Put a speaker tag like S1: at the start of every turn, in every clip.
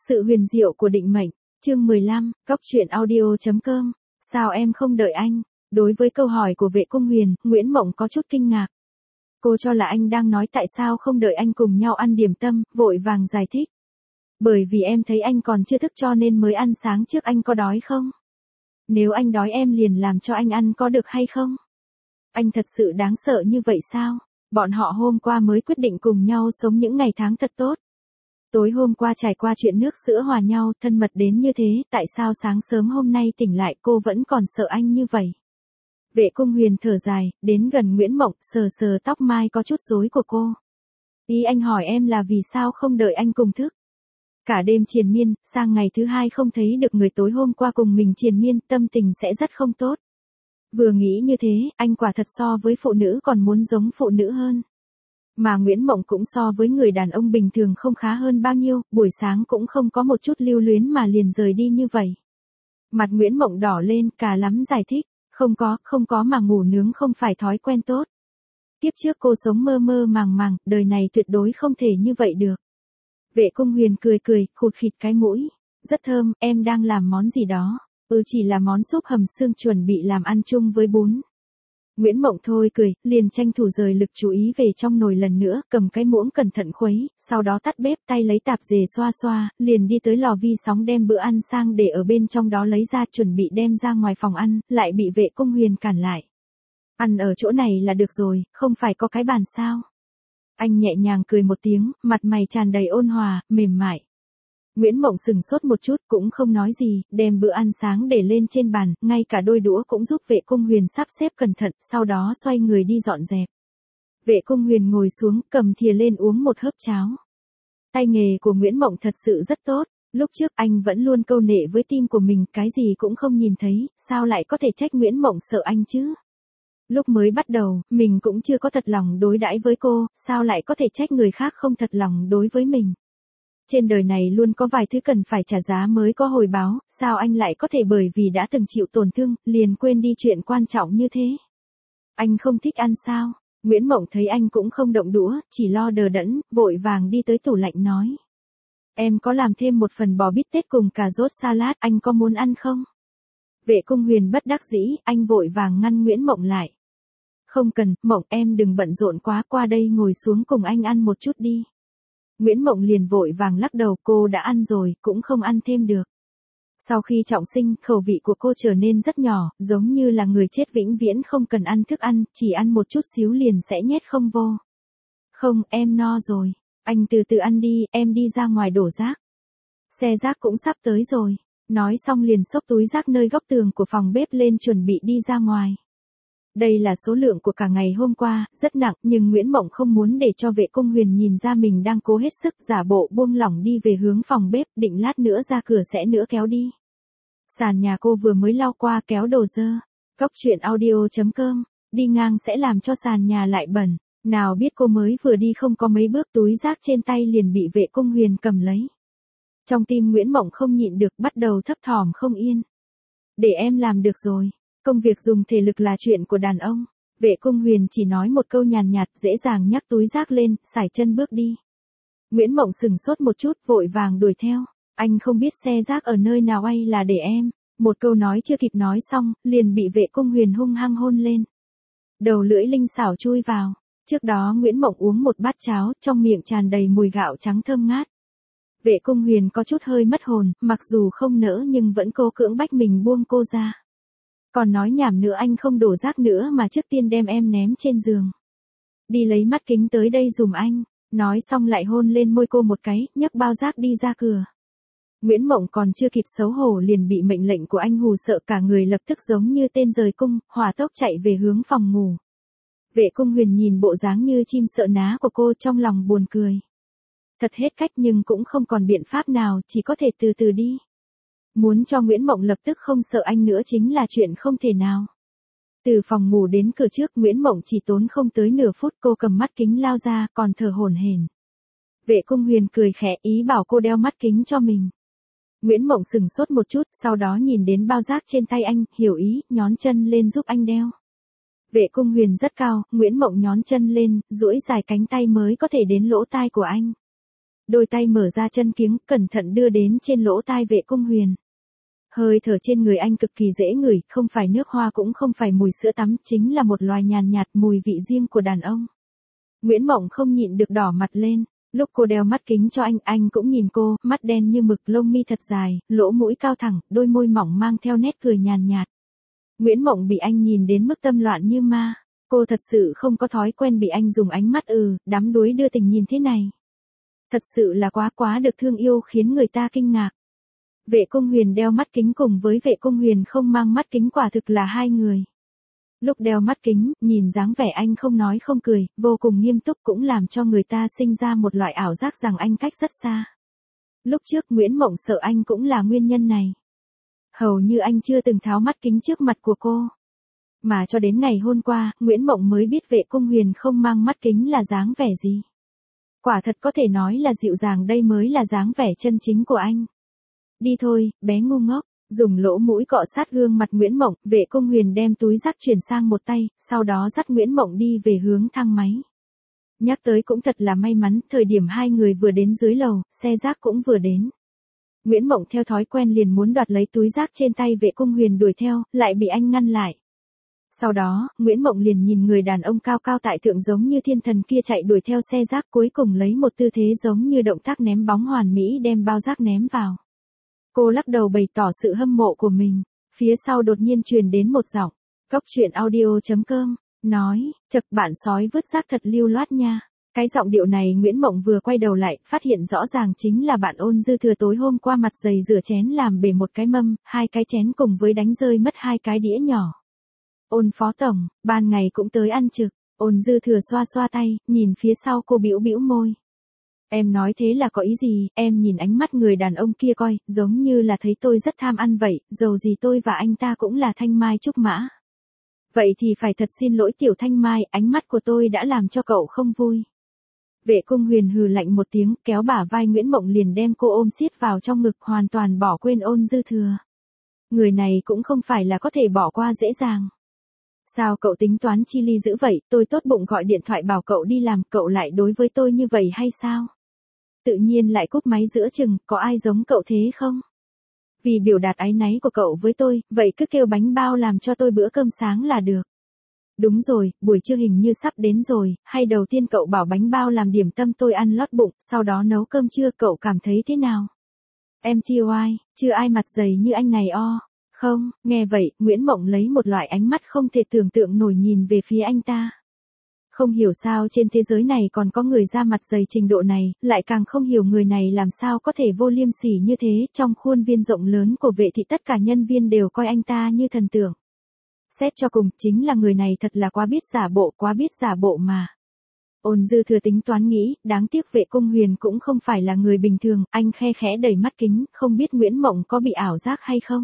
S1: Sự huyền diệu của định mệnh, chương 15, Cóc truyện audio.com, sao em không đợi anh? Đối với câu hỏi của Vệ Cung Huyền, Nguyễn Mộng có chút kinh ngạc. Cô cho là anh đang nói tại sao không đợi anh cùng nhau ăn điểm tâm, vội vàng giải thích. Bởi vì em thấy anh còn chưa thức cho nên mới ăn sáng trước, anh có đói không? Nếu anh đói em liền làm cho anh ăn có được hay không? Anh thật sự đáng sợ như vậy sao? Bọn họ hôm qua mới quyết định cùng nhau sống những ngày tháng thật tốt. Tối hôm qua trải qua chuyện nước sữa hòa nhau, thân mật đến như thế, tại sao sáng sớm hôm nay tỉnh lại cô vẫn còn sợ anh như vậy? Vệ Cung Huyền thở dài, đến gần Nguyễn Mộng, sờ sờ tóc mai có chút rối của cô. Ý anh hỏi em là vì sao không đợi anh cùng thức? Cả đêm triền miên, sang ngày thứ hai không thấy được người tối hôm qua cùng mình triền miên, tâm tình sẽ rất không tốt. Vừa nghĩ như thế, anh quả thật so với phụ nữ còn muốn giống phụ nữ hơn. Mà Nguyễn Mộng cũng so với người đàn ông bình thường không khá hơn bao nhiêu, buổi sáng cũng không có một chút lưu luyến mà liền rời đi như vậy. Mặt Nguyễn Mộng đỏ lên, cả lắm giải thích, không có mà ngủ nướng không phải thói quen tốt. Kiếp trước cô sống mơ mơ màng màng, đời này tuyệt đối không thể như vậy được. Vệ Cung Huyền cười, khụt khịt cái mũi, rất thơm, em đang làm món gì đó? Chỉ là món súp hầm xương chuẩn bị làm ăn chung với bún. Nguyễn Mộng thôi cười, liền tranh thủ rời lực chú ý về trong nồi lần nữa, cầm cái muỗng cẩn thận khuấy, sau đó tắt bếp, tay lấy tạp dề xoa xoa, liền đi tới lò vi sóng đem bữa ăn sang để ở bên trong đó lấy ra chuẩn bị đem ra ngoài phòng ăn, lại bị Vệ Cung Huyền cản lại. Ăn ở chỗ này là được rồi, không phải có cái bàn sao? Anh nhẹ nhàng cười một tiếng, mặt mày tràn đầy ôn hòa, mềm mại. Nguyễn Mộng sừng sốt một chút cũng không nói gì, đem bữa ăn sáng để lên trên bàn, ngay cả đôi đũa cũng giúp Vệ Cung Huyền sắp xếp cẩn thận, sau đó xoay người đi dọn dẹp. Vệ Cung Huyền ngồi xuống, cầm thìa lên uống một hớp cháo. Tay nghề của Nguyễn Mộng thật sự rất tốt, lúc trước anh vẫn luôn câu nệ với tim của mình, cái gì cũng không nhìn thấy, sao lại có thể trách Nguyễn Mộng sợ anh chứ? Lúc mới bắt đầu, mình cũng chưa có thật lòng đối đãi với cô, sao lại có thể trách người khác không thật lòng đối với mình? Trên đời này luôn có vài thứ cần phải trả giá mới có hồi báo, sao anh lại có thể bởi vì đã từng chịu tổn thương, liền quên đi chuyện quan trọng như thế? Anh không thích ăn sao? Nguyễn Mộng thấy anh cũng không động đũa, chỉ lo đờ đẫn, vội vàng đi tới tủ lạnh nói. Em có làm thêm một phần bò bít tết cùng cà rốt salad, anh có muốn ăn không? Vệ Cung Huyền bất đắc dĩ, anh vội vàng ngăn Nguyễn Mộng lại. Không cần, Mộng em đừng bận rộn quá, qua đây ngồi xuống cùng anh ăn một chút đi. Nguyễn Mộng liền vội vàng lắc đầu, cô đã ăn rồi, cũng không ăn thêm được. Sau khi trọng sinh, khẩu vị của cô trở nên rất nhỏ, giống như là người chết vĩnh viễn không cần ăn thức ăn, chỉ ăn một chút xíu liền sẽ nhét không vô. Không, em no rồi. Anh từ từ ăn đi, em đi ra ngoài đổ rác. Xe rác cũng sắp tới rồi. Nói xong liền xốc túi rác nơi góc tường của phòng bếp lên chuẩn bị đi ra ngoài. Đây là số lượng của cả ngày hôm qua, rất nặng, nhưng Nguyễn Mộng không muốn để cho Vệ Cung Huyền nhìn ra mình đang cố hết sức, giả bộ buông lỏng đi về hướng phòng bếp, định lát nữa ra cửa sẽ nữa kéo đi. Sàn nhà cô vừa mới lau qua kéo đồ dơ. Cóc truyện audio.com, đi ngang sẽ làm cho sàn nhà lại bẩn. Nào biết cô mới vừa đi không có mấy bước, túi rác trên tay liền bị Vệ Cung Huyền cầm lấy. Trong tim Nguyễn Mộng không nhịn được, bắt đầu thấp thỏm không yên. Để em làm được rồi. Công việc dùng thể lực là chuyện của đàn ông. Vệ Cung Huyền chỉ nói một câu nhàn nhạt, dễ dàng nhắc túi rác lên, sải chân bước đi. Nguyễn Mộng sừng sốt một chút, vội vàng đuổi theo. Anh không biết xe rác ở nơi nào hay là để em. Một câu nói chưa kịp nói xong, liền bị Vệ Cung Huyền hung hăng hôn lên. Đầu lưỡi linh xảo chui vào. Trước đó Nguyễn Mộng uống một bát cháo, trong miệng tràn đầy mùi gạo trắng thơm ngát. Vệ Cung Huyền có chút hơi mất hồn, mặc dù không nỡ nhưng vẫn cố cưỡng bách mình buông cô ra. Còn nói nhảm nữa, anh không đổ rác nữa mà trước tiên đem em ném trên giường. Đi lấy mắt kính tới đây dùm anh. Nói xong lại hôn lên môi cô một cái, nhấc bao rác đi ra cửa. Nguyễn Mộng còn chưa kịp xấu hổ liền bị mệnh lệnh của anh hù sợ, cả người lập tức giống như tên rời cung, hỏa tốc chạy về hướng phòng ngủ. Vệ Cung Huyền nhìn bộ dáng như chim sợ ná của cô, trong lòng buồn cười. Thật hết cách nhưng cũng không còn biện pháp nào, chỉ có thể từ từ đi. Muốn cho Nguyễn Mộng lập tức không sợ anh nữa chính là chuyện không thể nào. Từ phòng ngủ đến cửa trước, Nguyễn Mộng chỉ tốn không tới nửa phút, cô cầm mắt kính lao ra, còn thở hổn hển. Vệ Cung Huyền cười khẽ, ý bảo cô đeo mắt kính cho mình. Nguyễn Mộng sừng sốt một chút, sau đó nhìn đến bao rác trên tay anh, hiểu ý, nhón chân lên giúp anh đeo. Vệ Cung Huyền rất cao, Nguyễn Mộng nhón chân lên, duỗi dài cánh tay mới có thể đến lỗ tai của anh. đôi tay mở ra chân kiếng, cẩn thận đưa đến trên lỗ tai Vệ Cung Huyền. Hơi thở trên người anh cực kỳ dễ ngửi, không phải nước hoa cũng không phải mùi sữa tắm, chính là một loài nhàn nhạt mùi vị riêng của đàn ông. Nguyễn Mộng không nhịn được đỏ mặt lên, lúc cô đeo mắt kính cho anh cũng nhìn cô, mắt đen như mực, lông mi thật dài, lỗ mũi cao thẳng, đôi môi mỏng mang theo nét cười nhàn nhạt. Nguyễn Mộng bị anh nhìn đến mức tâm loạn như ma, cô thật sự không có thói quen bị anh dùng ánh mắt đắm đuối đưa tình nhìn thế này. Thật sự là quá được thương yêu khiến người ta kinh ngạc. Vệ Cung Huyền đeo mắt kính cùng với Vệ Cung Huyền không mang mắt kính quả thực là hai người. Lúc đeo mắt kính, nhìn dáng vẻ anh không nói không cười, vô cùng nghiêm túc cũng làm cho người ta sinh ra một loại ảo giác rằng anh cách rất xa. Lúc trước Nguyễn Mộng sợ anh cũng là nguyên nhân này. Hầu như anh chưa từng tháo mắt kính trước mặt của cô. Mà cho đến ngày hôm qua, Nguyễn Mộng mới biết Vệ Cung Huyền không mang mắt kính là dáng vẻ gì. Quả thật có thể nói là dịu dàng, đây mới là dáng vẻ chân chính của anh. Đi thôi, bé ngu ngốc. Dùng lỗ mũi cọ sát gương mặt Nguyễn Mộng, Vệ Cung Huyền đem túi rác chuyển sang một tay, sau đó dắt Nguyễn Mộng đi về hướng thang máy. Nhắc tới cũng thật là may mắn, thời điểm hai người vừa đến dưới lầu, xe rác cũng vừa đến. Nguyễn Mộng theo thói quen liền muốn đoạt lấy túi rác trên tay Vệ Cung Huyền đuổi theo, lại bị anh ngăn lại. Sau đó, Nguyễn Mộng liền nhìn người đàn ông cao cao tại thượng giống như thiên thần kia chạy đuổi theo xe rác, cuối cùng lấy một tư thế giống như động tác ném bóng hoàn mỹ đem bao rác ném vào. Cô lắc đầu bày tỏ sự hâm mộ của mình, phía sau đột nhiên truyền đến một giọng, coctruyện.audio.com, nói, chật bạn sói vứt rác thật lưu loát nha. Cái giọng điệu này Nguyễn Mộng vừa quay đầu lại, phát hiện rõ ràng chính là bạn Ôn Dư Thừa tối hôm qua mặt dày rửa chén làm bể một cái mâm, hai cái chén cùng với đánh rơi mất hai cái đĩa nhỏ. Ôn phó tổng, ban ngày cũng tới ăn trực. Ôn Dư Thừa xoa xoa tay, nhìn phía sau cô bĩu bĩu môi. Em nói thế là có ý gì, em nhìn ánh mắt người đàn ông kia coi, giống như là thấy tôi rất tham ăn vậy, dầu gì tôi và anh ta cũng là thanh mai trúc mã. Vậy thì phải thật xin lỗi tiểu thanh mai, ánh mắt của tôi đã làm cho cậu không vui. Vệ Cung Huyền hừ lạnh một tiếng, kéo bả vai Nguyễn Mộng liền đem cô ôm siết vào trong ngực, hoàn toàn bỏ quên Ôn Dư Thừa. Người này cũng không phải là có thể bỏ qua dễ dàng. Sao cậu tính toán chi ly dữ vậy, tôi tốt bụng gọi điện thoại bảo cậu đi làm, cậu lại đối với tôi như vậy hay sao? Tự nhiên lại cúp máy giữa chừng, có ai giống cậu thế không? Vì biểu đạt áy náy của cậu với tôi, vậy cứ kêu bánh bao làm cho tôi bữa cơm sáng là được. Đúng rồi, buổi trưa hình như sắp đến rồi, hay đầu tiên cậu bảo bánh bao làm điểm tâm tôi ăn lót bụng, sau đó nấu cơm trưa, cậu cảm thấy thế nào? Em TY, chưa ai mặt dày như anh này o. Không, nghe vậy, Nguyễn Mộng lấy một loại ánh mắt không thể tưởng tượng nổi nhìn về phía anh ta. Không hiểu sao trên thế giới này còn có người da mặt dày trình độ này, lại càng không hiểu người này làm sao có thể vô liêm sỉ như thế, trong khuôn viên rộng lớn của Vệ thị tất cả nhân viên đều coi anh ta như thần tượng. Xét cho cùng, chính là người này thật là quá biết giả bộ mà. Ôn Dư Thừa tính toán nghĩ, đáng tiếc Vệ Cung Huyền cũng không phải là người bình thường, anh khe khẽ đẩy mắt kính, không biết Nguyễn Mộng có bị ảo giác hay không.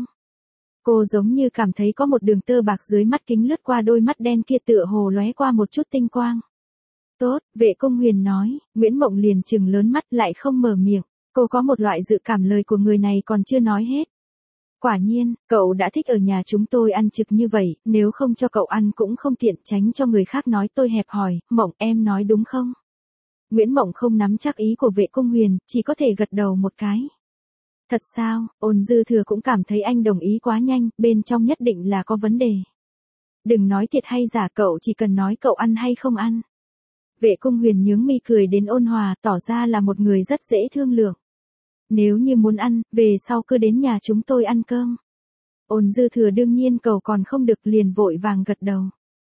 S1: Cô giống như cảm thấy có một đường tơ bạc dưới mắt kính lướt qua đôi mắt đen kia, tựa hồ lóe qua một chút tinh quang. Tốt, Vệ Cung Huyền nói, Nguyễn Mộng liền trừng lớn mắt lại không mở miệng, cô có một loại dự cảm lời của người này còn chưa nói hết. Quả nhiên, cậu đã thích ở nhà chúng tôi ăn trực như vậy, nếu không cho cậu ăn cũng không tiện, tránh cho người khác nói tôi hẹp hòi, Mộng em nói đúng không? Nguyễn Mộng không nắm chắc ý của Vệ Cung Huyền, chỉ có thể gật đầu một cái. Thật sao, Ôn Dư Thừa cũng cảm thấy anh đồng ý quá nhanh, bên trong nhất định là có vấn đề. Đừng nói thiệt hay giả, cậu chỉ cần nói cậu ăn hay không ăn. Vệ Cung Huyền nhướng mi cười đến ôn hòa, tỏ ra là một người rất dễ thương lượng. Nếu như muốn ăn, về sau cứ đến nhà chúng tôi ăn cơm. Ôn Dư Thừa đương nhiên cậu còn không được, liền vội vàng gật đầu.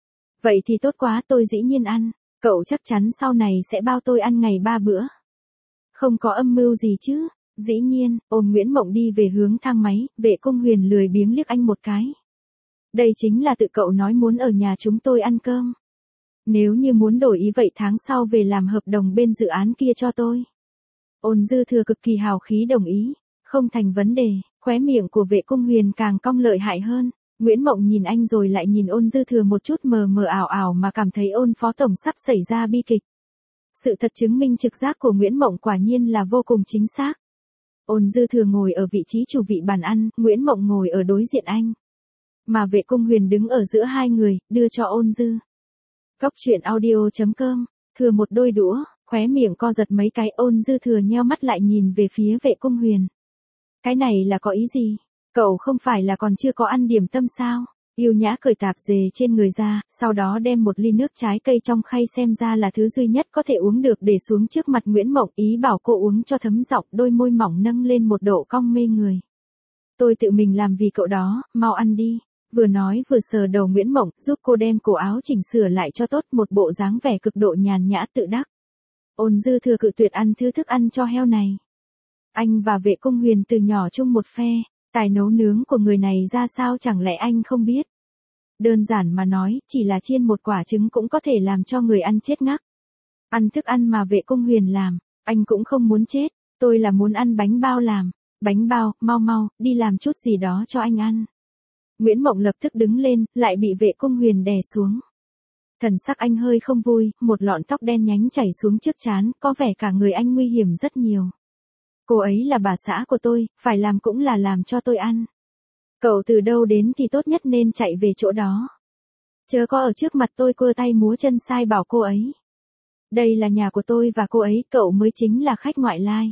S1: Vậy thì tốt quá, tôi dĩ nhiên ăn, cậu chắc chắn sau này sẽ bao tôi ăn ngày 3 bữa. Không có âm mưu gì chứ? Dĩ nhiên, ôm Nguyễn Mộng đi về hướng thang máy, Vệ Cung Huyền lười biếng liếc anh một cái. Đây chính là tự cậu nói muốn ở nhà chúng tôi ăn cơm. Nếu như muốn đổi ý vậy tháng sau về làm hợp đồng bên dự án kia cho tôi. Ôn Dư Thừa cực kỳ hào khí đồng ý, không thành vấn đề, khóe miệng của Vệ Cung Huyền càng cong lợi hại hơn. Nguyễn Mộng nhìn anh rồi lại nhìn Ôn Dư Thừa một chút mờ mờ ảo ảo mà cảm thấy Ôn phó tổng sắp xảy ra bi kịch. Sự thật chứng minh trực giác của Nguyễn Mộng quả nhiên là vô cùng chính xác. Ôn Dư Thừa ngồi ở vị trí chủ vị bàn ăn, Nguyễn Mộng ngồi ở đối diện anh. Mà Vệ Cung Huyền đứng ở giữa hai người, đưa cho Ôn Dư. Coctruyện.audio.com, thừa một đôi đũa, Khóe miệng co giật mấy cái, Ôn Dư Thừa nheo mắt lại nhìn về phía Vệ Cung Huyền. Cái này là có ý gì? Cậu không phải là còn chưa có ăn điểm tâm sao? Yêu nhã cởi tạp dề trên người ra, sau đó đem một ly nước trái cây trong khay xem ra là thứ duy nhất có thể uống được để xuống trước mặt Nguyễn Mộng, ý bảo cô uống cho thấm giọng, đôi môi mỏng nâng lên một độ cong mê người. Tôi tự mình làm vì cậu đó, mau ăn đi. Vừa nói vừa sờ đầu Nguyễn Mộng, giúp cô đem cổ áo chỉnh sửa lại cho tốt, một bộ dáng vẻ cực độ nhàn nhã tự đắc. Ôn Dư Thừa cự tuyệt ăn thứ thức ăn cho heo này. Anh và Vệ Cung Huyền từ nhỏ chung một phe, tài nấu nướng của người này ra sao chẳng lẽ anh không biết. Đơn giản mà nói, chỉ là chiên một quả trứng cũng có thể làm cho người ăn chết ngắc. Ăn thức ăn mà Vệ Cung Huyền làm, anh cũng không muốn chết, tôi là muốn ăn bánh bao làm. Bánh bao, mau mau, đi làm chút gì đó cho anh ăn. Nguyễn Mộng lập tức đứng lên, lại bị Vệ Cung Huyền đè xuống. Thần sắc anh hơi không vui, một lọn tóc đen nhánh chảy xuống trước trán, có vẻ cả người anh nguy hiểm rất nhiều. Cô ấy là bà xã của tôi, phải làm cũng là làm cho tôi ăn. Cậu từ đâu đến thì tốt nhất nên chạy về chỗ đó. Chớ có ở trước mặt tôi cua tay múa chân sai bảo cô ấy. Đây là nhà của tôi và cô ấy, cậu mới chính là khách ngoại lai.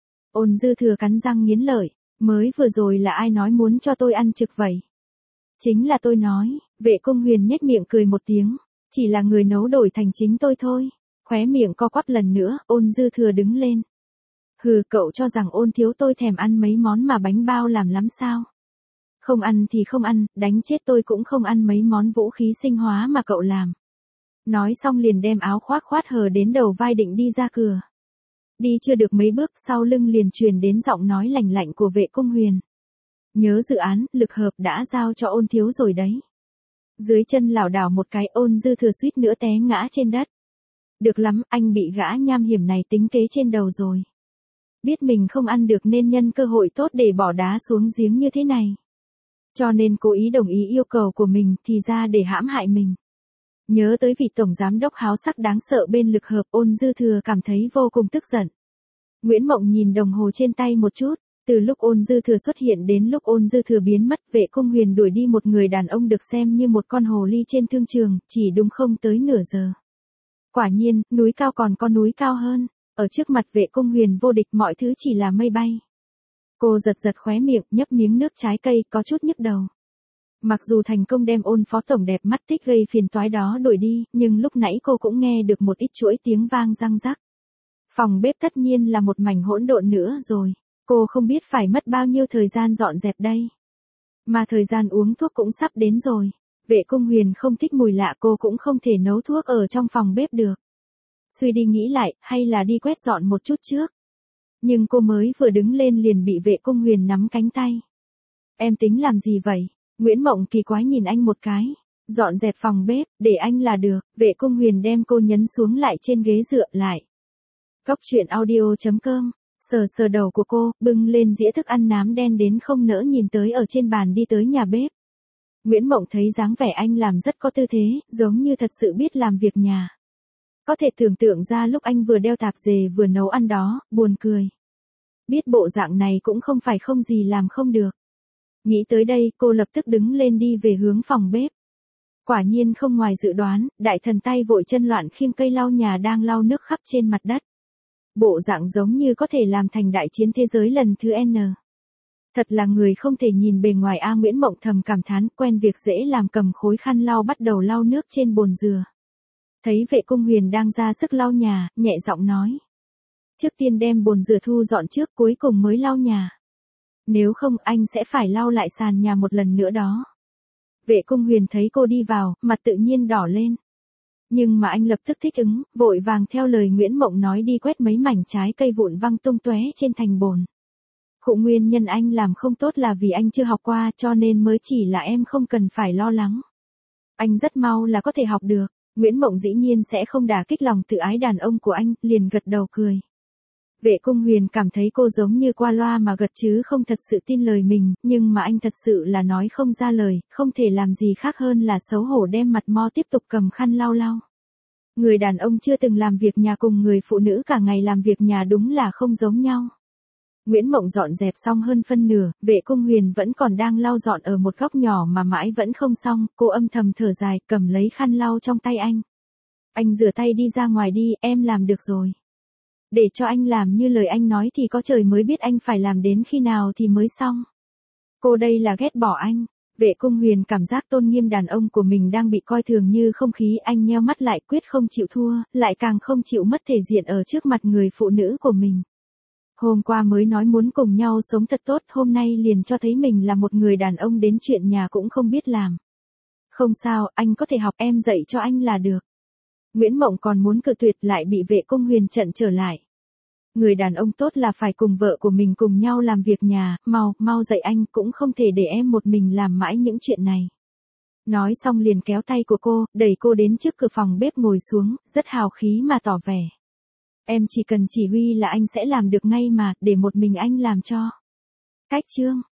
S1: Ôn Dư Thừa cắn răng nghiến lợi, mới vừa rồi là ai nói muốn cho tôi ăn trực vậy? Chính là tôi nói. Vệ Cung Huyền nhếch miệng cười một tiếng, chỉ là người nấu đổi thành chính tôi thôi. Khóe miệng co quắp lần nữa, Ôn Dư Thừa đứng lên. Hừ, cậu cho rằng Ôn thiếu tôi thèm ăn mấy món mà bánh bao làm lắm sao? Không ăn thì không ăn, đánh chết tôi cũng không ăn mấy món vũ khí sinh hóa mà cậu làm. Nói xong liền đem áo khoác khoát hở đến đầu vai định đi ra cửa. Đi chưa được mấy bước, sau lưng liền truyền đến giọng nói lạnh lạnh của Vệ Cung Huyền. Nhớ dự án, lực hợp đã giao cho Ôn thiếu rồi đấy. Dưới chân lảo đảo một cái, Ôn Dư Thừa suýt nữa té ngã trên đất. Được lắm, anh bị gã nham hiểm này tính kế trên đầu rồi. Biết mình không ăn được nên nhân cơ hội tốt để bỏ đá xuống giếng như thế này. Cho nên cố ý đồng ý yêu cầu của mình, thì ra để hãm hại mình. Nhớ tới vị tổng giám đốc háo sắc đáng sợ bên lực hợp, Ôn Dư Thừa cảm thấy vô cùng tức giận. Nguyễn Mộng nhìn đồng hồ trên tay một chút, từ lúc Ôn Dư Thừa xuất hiện đến lúc Ôn Dư Thừa biến mất, Vệ Cung Huyền đuổi đi một người đàn ông được xem như một con hồ ly trên thương trường, chỉ đúng không tới nửa giờ. Quả nhiên, núi cao còn có núi cao hơn, ở trước mặt Vệ Cung Huyền vô địch, mọi thứ chỉ là mây bay. Cô giật giật khóe miệng, nhấp miếng nước trái cây, có chút nhức đầu. Mặc dù thành công đem Ôn phó tổng đẹp mắt tích gây phiền toái đó đuổi đi, nhưng lúc nãy cô cũng nghe được một ít chuỗi tiếng vang răng rắc. Phòng bếp tất nhiên là một mảnh hỗn độn nữa rồi. Cô không biết phải mất bao nhiêu thời gian dọn dẹp đây. Mà thời gian uống thuốc cũng sắp đến rồi. Vệ Cung Huyền không thích mùi lạ, cô cũng không thể nấu thuốc ở trong phòng bếp được. Suy đi nghĩ lại, hay là đi quét dọn một chút trước. Nhưng cô mới vừa đứng lên liền bị Vệ Cung Huyền nắm cánh tay. Em tính làm gì vậy? Nguyễn Mộng kỳ quái nhìn anh một cái. Dọn dẹp phòng bếp, để anh là được. Vệ Cung Huyền đem cô nhấn xuống lại trên ghế dựa lại. Cóc truyện audio.com. Sờ sờ đầu của cô, bưng lên dĩa thức ăn nám đen đến không nỡ nhìn tới ở trên bàn, đi tới nhà bếp. Nguyễn Mộng thấy dáng vẻ anh làm rất có tư thế, giống như thật sự biết làm việc nhà. Có thể tưởng tượng ra lúc anh vừa đeo tạp dề vừa nấu ăn đó, buồn cười. Biết bộ dạng này cũng không phải không gì làm không được. Nghĩ tới đây, cô lập tức đứng lên đi về hướng phòng bếp. Quả nhiên không ngoài dự đoán, đại thần tay vội chân loạn khiêng cây lau nhà đang lau nước khắp trên mặt đất. Bộ dạng giống như có thể làm thành đại chiến thế giới lần thứ N. Thật là người không thể nhìn bề ngoài a. Nguyễn Mộng thầm cảm thán, quen việc dễ làm, cầm khối khăn lau bắt đầu lau nước trên bồn dừa. Thấy Vệ Cung Huyền đang ra sức lau nhà, nhẹ giọng nói. Trước tiên đem bồn dừa thu dọn trước, cuối cùng mới lau nhà. Nếu không anh sẽ phải lau lại sàn nhà một lần nữa đó. Vệ Cung Huyền thấy cô đi vào, mặt tự nhiên đỏ lên. Nhưng mà anh lập tức thích ứng, vội vàng theo lời Nguyễn Mộng nói đi quét mấy mảnh trái cây vụn văng tung tóe trên thành bồn. Khụ nguyên nhân anh làm không tốt là vì anh chưa học qua, cho nên mới chỉ là em không cần phải lo lắng. Anh rất mau là có thể học được. Nguyễn Mộng dĩ nhiên sẽ không đả kích lòng tự ái đàn ông của anh, liền gật đầu cười. Vệ Cung Huyền cảm thấy cô giống như qua loa mà gật chứ không thật sự tin lời mình, nhưng mà anh thật sự là nói không ra lời, không thể làm gì khác hơn là xấu hổ đem mặt mo tiếp tục cầm khăn lau lau. Người đàn ông chưa từng làm việc nhà cùng người phụ nữ cả ngày làm việc nhà đúng là không giống nhau. Nguyễn Mộng dọn dẹp xong hơn phân nửa, Vệ Cung Huyền vẫn còn đang lau dọn ở một góc nhỏ mà mãi vẫn không xong, cô âm thầm thở dài, cầm lấy khăn lau trong tay anh. Anh rửa tay đi ra ngoài đi, em làm được rồi. Để cho anh làm như lời anh nói thì có trời mới biết anh phải làm đến khi nào thì mới xong. Cô đây là ghét bỏ anh. Vệ Cung Huyền cảm giác tôn nghiêm đàn ông của mình đang bị coi thường như không khí, anh nheo mắt lại quyết không chịu thua, lại càng không chịu mất thể diện ở trước mặt người phụ nữ của mình. Hôm qua mới nói muốn cùng nhau sống thật tốt, hôm nay liền cho thấy mình là một người đàn ông đến chuyện nhà cũng không biết làm. Không sao, anh có thể học, em dạy cho anh là được. Nguyễn Mộng còn muốn cự tuyệt lại bị Vệ Cung Huyền chặn trở lại. Người đàn ông tốt là phải cùng vợ của mình cùng nhau làm việc nhà, mau dạy anh, cũng không thể để em một mình làm mãi những chuyện này. Nói xong liền kéo tay của cô, đẩy cô đến trước cửa phòng bếp ngồi xuống, rất hào khí mà tỏ vẻ. Em chỉ cần chỉ huy là anh sẽ làm được ngay mà, để một mình anh làm cho. Cách chương